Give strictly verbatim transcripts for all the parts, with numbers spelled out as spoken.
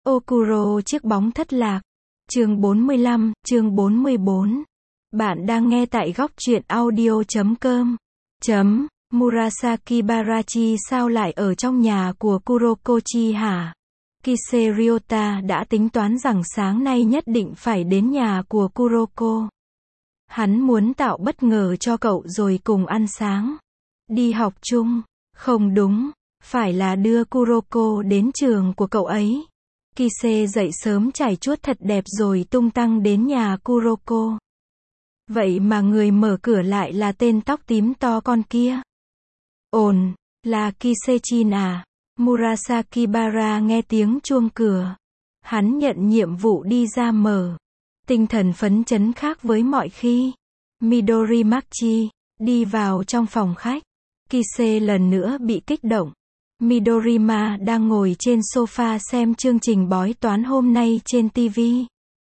Okuro chiếc bóng thất lạc. Chương bốn mươi lăm, chương bốn mươi bốn. Bạn đang nghe tại góc truyện audio chấm com. Chấm. Murasaki Barachi sao lại ở trong nhà của Kurokochi hả? Kise Ryota đã tính toán rằng sáng nay nhất định phải đến nhà của Kuroko. Hắn muốn tạo bất ngờ cho cậu rồi cùng ăn sáng. Đi học chung. Không đúng, phải là đưa Kuroko đến trường của cậu ấy. Kise dậy sớm chải chuốt thật đẹp rồi tung tăng đến nhà Kuroko. Vậy mà người mở cửa lại là tên tóc tím to con kia. Ồn, là Kisechin à? Murasaki Bara nghe tiếng chuông cửa. Hắn nhận nhiệm vụ đi ra mở. Tinh thần phấn chấn khác với mọi khi. Midori Machi đi vào trong phòng khách. Kise lần nữa bị kích động. Midorima đang ngồi trên sofa xem chương trình bói toán hôm nay trên ti vi.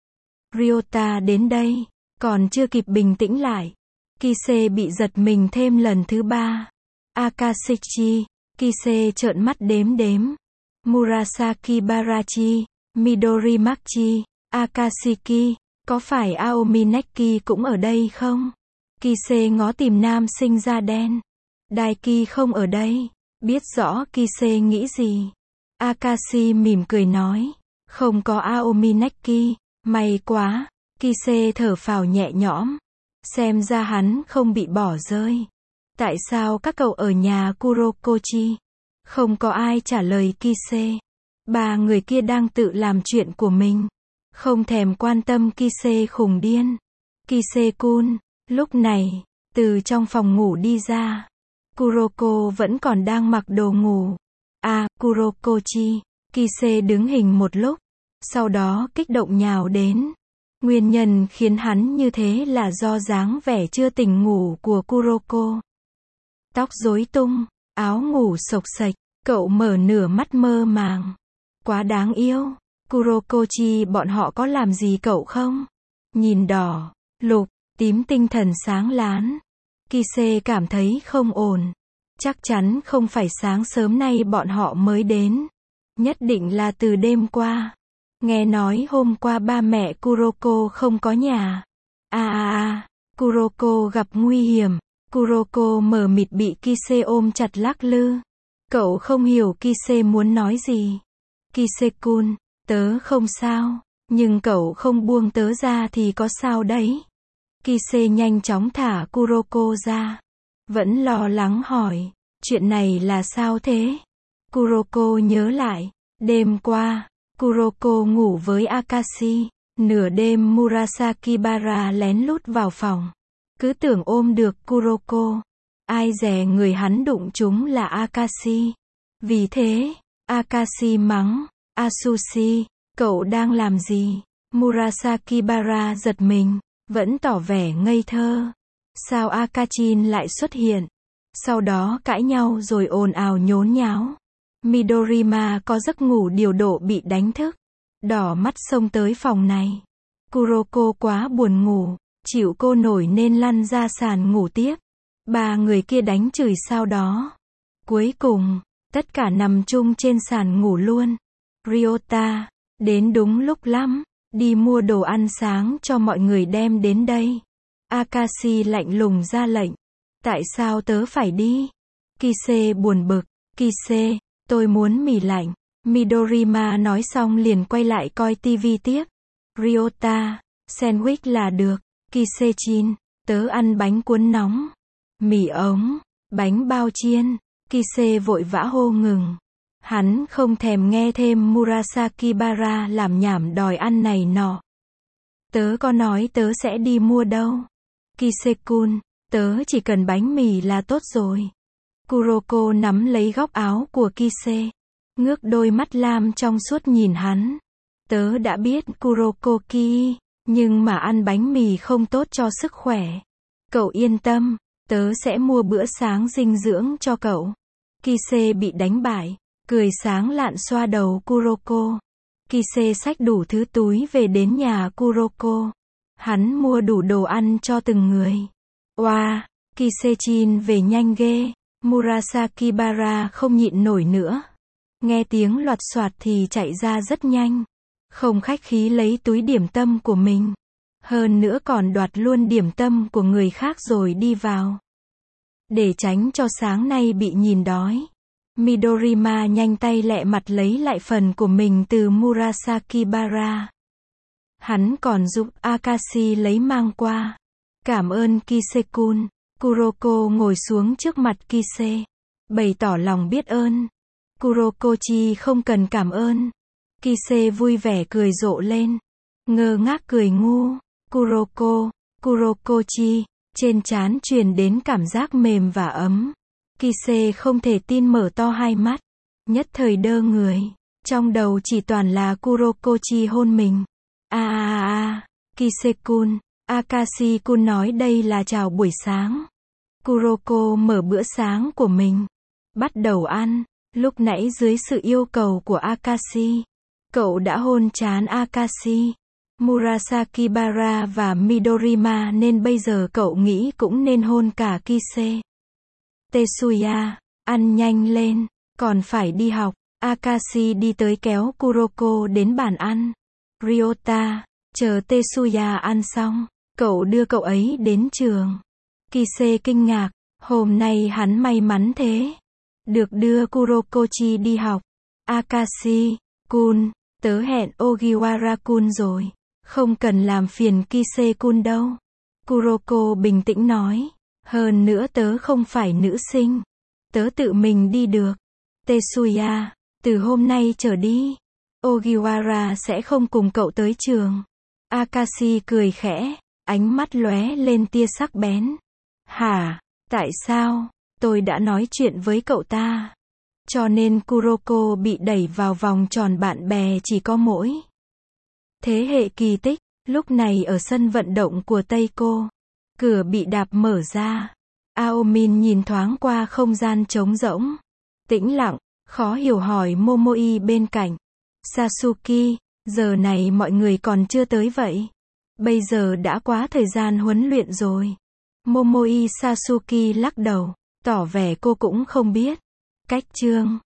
Ryota đến đây, còn chưa kịp bình tĩnh lại. Kise bị giật mình thêm lần thứ ba. Akashichi, Kise trợn mắt đếm đếm. Murasaki Barachi, Midori Machi, Akashiki, có phải Aomi Neki cũng ở đây không? Kise ngó tìm nam sinh da đen. Daiki không ở đây. Biết rõ Kise nghĩ gì. Akashi mỉm cười nói. Không có Aomi Neki, may quá. Kise thở phào nhẹ nhõm. Xem ra hắn không bị bỏ rơi. Tại sao các cậu ở nhà Kurokochi? Không có ai trả lời Kise. Ba người kia đang tự làm chuyện của mình. Không thèm quan tâm Kise khùng điên. Kise-kun, lúc này, từ trong phòng ngủ đi ra. Kuroko vẫn còn đang mặc đồ ngủ. À, Kurokochi. Kise đứng hình một lúc. Sau đó kích động nhào đến. Nguyên nhân khiến hắn như thế là do dáng vẻ chưa tỉnh ngủ của Kuroko. Tóc rối tung, áo ngủ xộc xệch, cậu mở nửa mắt mơ màng. Quá đáng yêu. Kurokochi bọn họ có làm gì cậu không? Nhìn đỏ, lục, tím tinh thần sáng láng. Kise cảm thấy không ổn. Chắc chắn không phải sáng sớm nay bọn họ mới đến. Nhất định là từ đêm qua. Nghe nói hôm qua ba mẹ Kuroko không có nhà. À à à, Kuroko gặp nguy hiểm. Kuroko mờ mịt bị Kise ôm chặt lắc lư. Cậu không hiểu Kise muốn nói gì. Kise-kun, tớ không sao. Nhưng cậu không buông tớ ra thì có sao đấy. Kise nhanh chóng thả Kuroko ra. Vẫn lo lắng hỏi. Chuyện này là sao thế? Kuroko nhớ lại. Đêm qua, Kuroko ngủ với Akashi. Nửa đêm Murasaki Bara lén lút vào phòng. Cứ tưởng ôm được Kuroko. Ai dè người hắn đụng chúng là Akashi. Vì thế, Akashi mắng. Asushi, cậu đang làm gì? Murasaki Bara giật mình. Vẫn tỏ vẻ ngây thơ. Sao Akachin lại xuất hiện? Sau đó cãi nhau rồi ồn ào nhốn nháo. Midorima có giấc ngủ điều độ bị đánh thức. Đỏ mắt xông tới phòng này. Kuroko quá buồn ngủ. Chịu cô nổi nên lăn ra sàn ngủ tiếp. Ba người kia đánh chửi sau đó. Cuối cùng, tất cả nằm chung trên sàn ngủ luôn. Ryota, đến đúng lúc lắm. Đi mua đồ ăn sáng cho mọi người đem đến đây. Akashi lạnh lùng ra lệnh. Tại sao tớ phải đi? Kise buồn bực. Kise, tôi muốn mì lạnh. Midorima nói xong liền quay lại coi tivi tiếp. Ryota, sandwich là được. Kise-chin, tớ ăn bánh cuốn nóng. Mì ống, bánh bao chiên. Kise vội vã hô ngừng. Hắn không thèm nghe thêm Murasaki Bara làm nhảm đòi ăn này nọ. Tớ có nói tớ sẽ đi mua đâu. Kise-kun, tớ chỉ cần bánh mì là tốt rồi. Kuroko nắm lấy góc áo của Kise. Ngước đôi mắt lam trong suốt nhìn hắn. Tớ đã biết Kuroko ki, nhưng mà ăn bánh mì không tốt cho sức khỏe. Cậu yên tâm, tớ sẽ mua bữa sáng dinh dưỡng cho cậu. Kise bị đánh bại. Cười sáng lạn xoa đầu Kuroko. Kise xách đủ thứ túi về đến nhà Kuroko. Hắn mua đủ đồ ăn cho từng người. Oa, wow, Kise-chin về nhanh ghê. Murasaki Bara không nhịn nổi nữa. Nghe tiếng loạt soạt thì chạy ra rất nhanh. Không khách khí lấy túi điểm tâm của mình. Hơn nữa còn đoạt luôn điểm tâm của người khác rồi đi vào. Để tránh cho sáng nay bị nhìn đói. Midorima nhanh tay lẹ mặt lấy lại phần của mình từ Murasakibara. Hắn còn giúp Akashi lấy mang qua. Cảm ơn Kise-kun. Kuroko ngồi xuống trước mặt Kise. Bày tỏ lòng biết ơn. Kurokochi không cần cảm ơn. Kise vui vẻ cười rộ lên. Ngơ ngác cười ngu. Kuroko, Kurokochi. Trên trán truyền đến cảm giác mềm và ấm. Kise không thể tin mở to hai mắt. Nhất thời đơ người. Trong đầu chỉ toàn là Kurokochi hôn mình. A a a, Kise-kun. Akashi-kun nói đây là chào buổi sáng. Kuroko mở bữa sáng của mình. Bắt đầu ăn. Lúc nãy dưới sự yêu cầu của Akashi, cậu đã hôn trán Akashi, Murasakibara và Midorima nên bây giờ cậu nghĩ cũng nên hôn cả Kise. Tetsuya, ăn nhanh lên, còn phải đi học. Akashi đi tới kéo Kuroko đến bàn ăn. Ryota, chờ Tetsuya ăn xong, cậu đưa cậu ấy đến trường. Kise kinh ngạc, hôm nay hắn may mắn thế. Được đưa Kurokochi đi học. Akashi-kun, tớ hẹn Ogiwara-kun rồi. Không cần làm phiền Kise-kun đâu. Kuroko bình tĩnh nói. Hơn nữa tớ không phải nữ sinh. Tớ tự mình đi được. Tetsuya, từ hôm nay trở đi, Ogiwara sẽ không cùng cậu tới trường. Akashi cười khẽ, ánh mắt lóe lên tia sắc bén. Hả? Tại sao? Tôi đã nói chuyện với cậu ta. Cho nên Kuroko bị đẩy vào vòng tròn bạn bè chỉ có mỗi. Thế hệ kỳ tích, lúc này ở sân vận động của Teiko. Cửa bị đạp mở ra. Aomin nhìn thoáng qua không gian trống rỗng. Tĩnh lặng, khó hiểu hỏi Momoi bên cạnh. Sasuke, giờ này mọi người còn chưa tới vậy. Bây giờ đã quá thời gian huấn luyện rồi. Momoi Sasuke lắc đầu, tỏ vẻ cô cũng không biết. Cách chương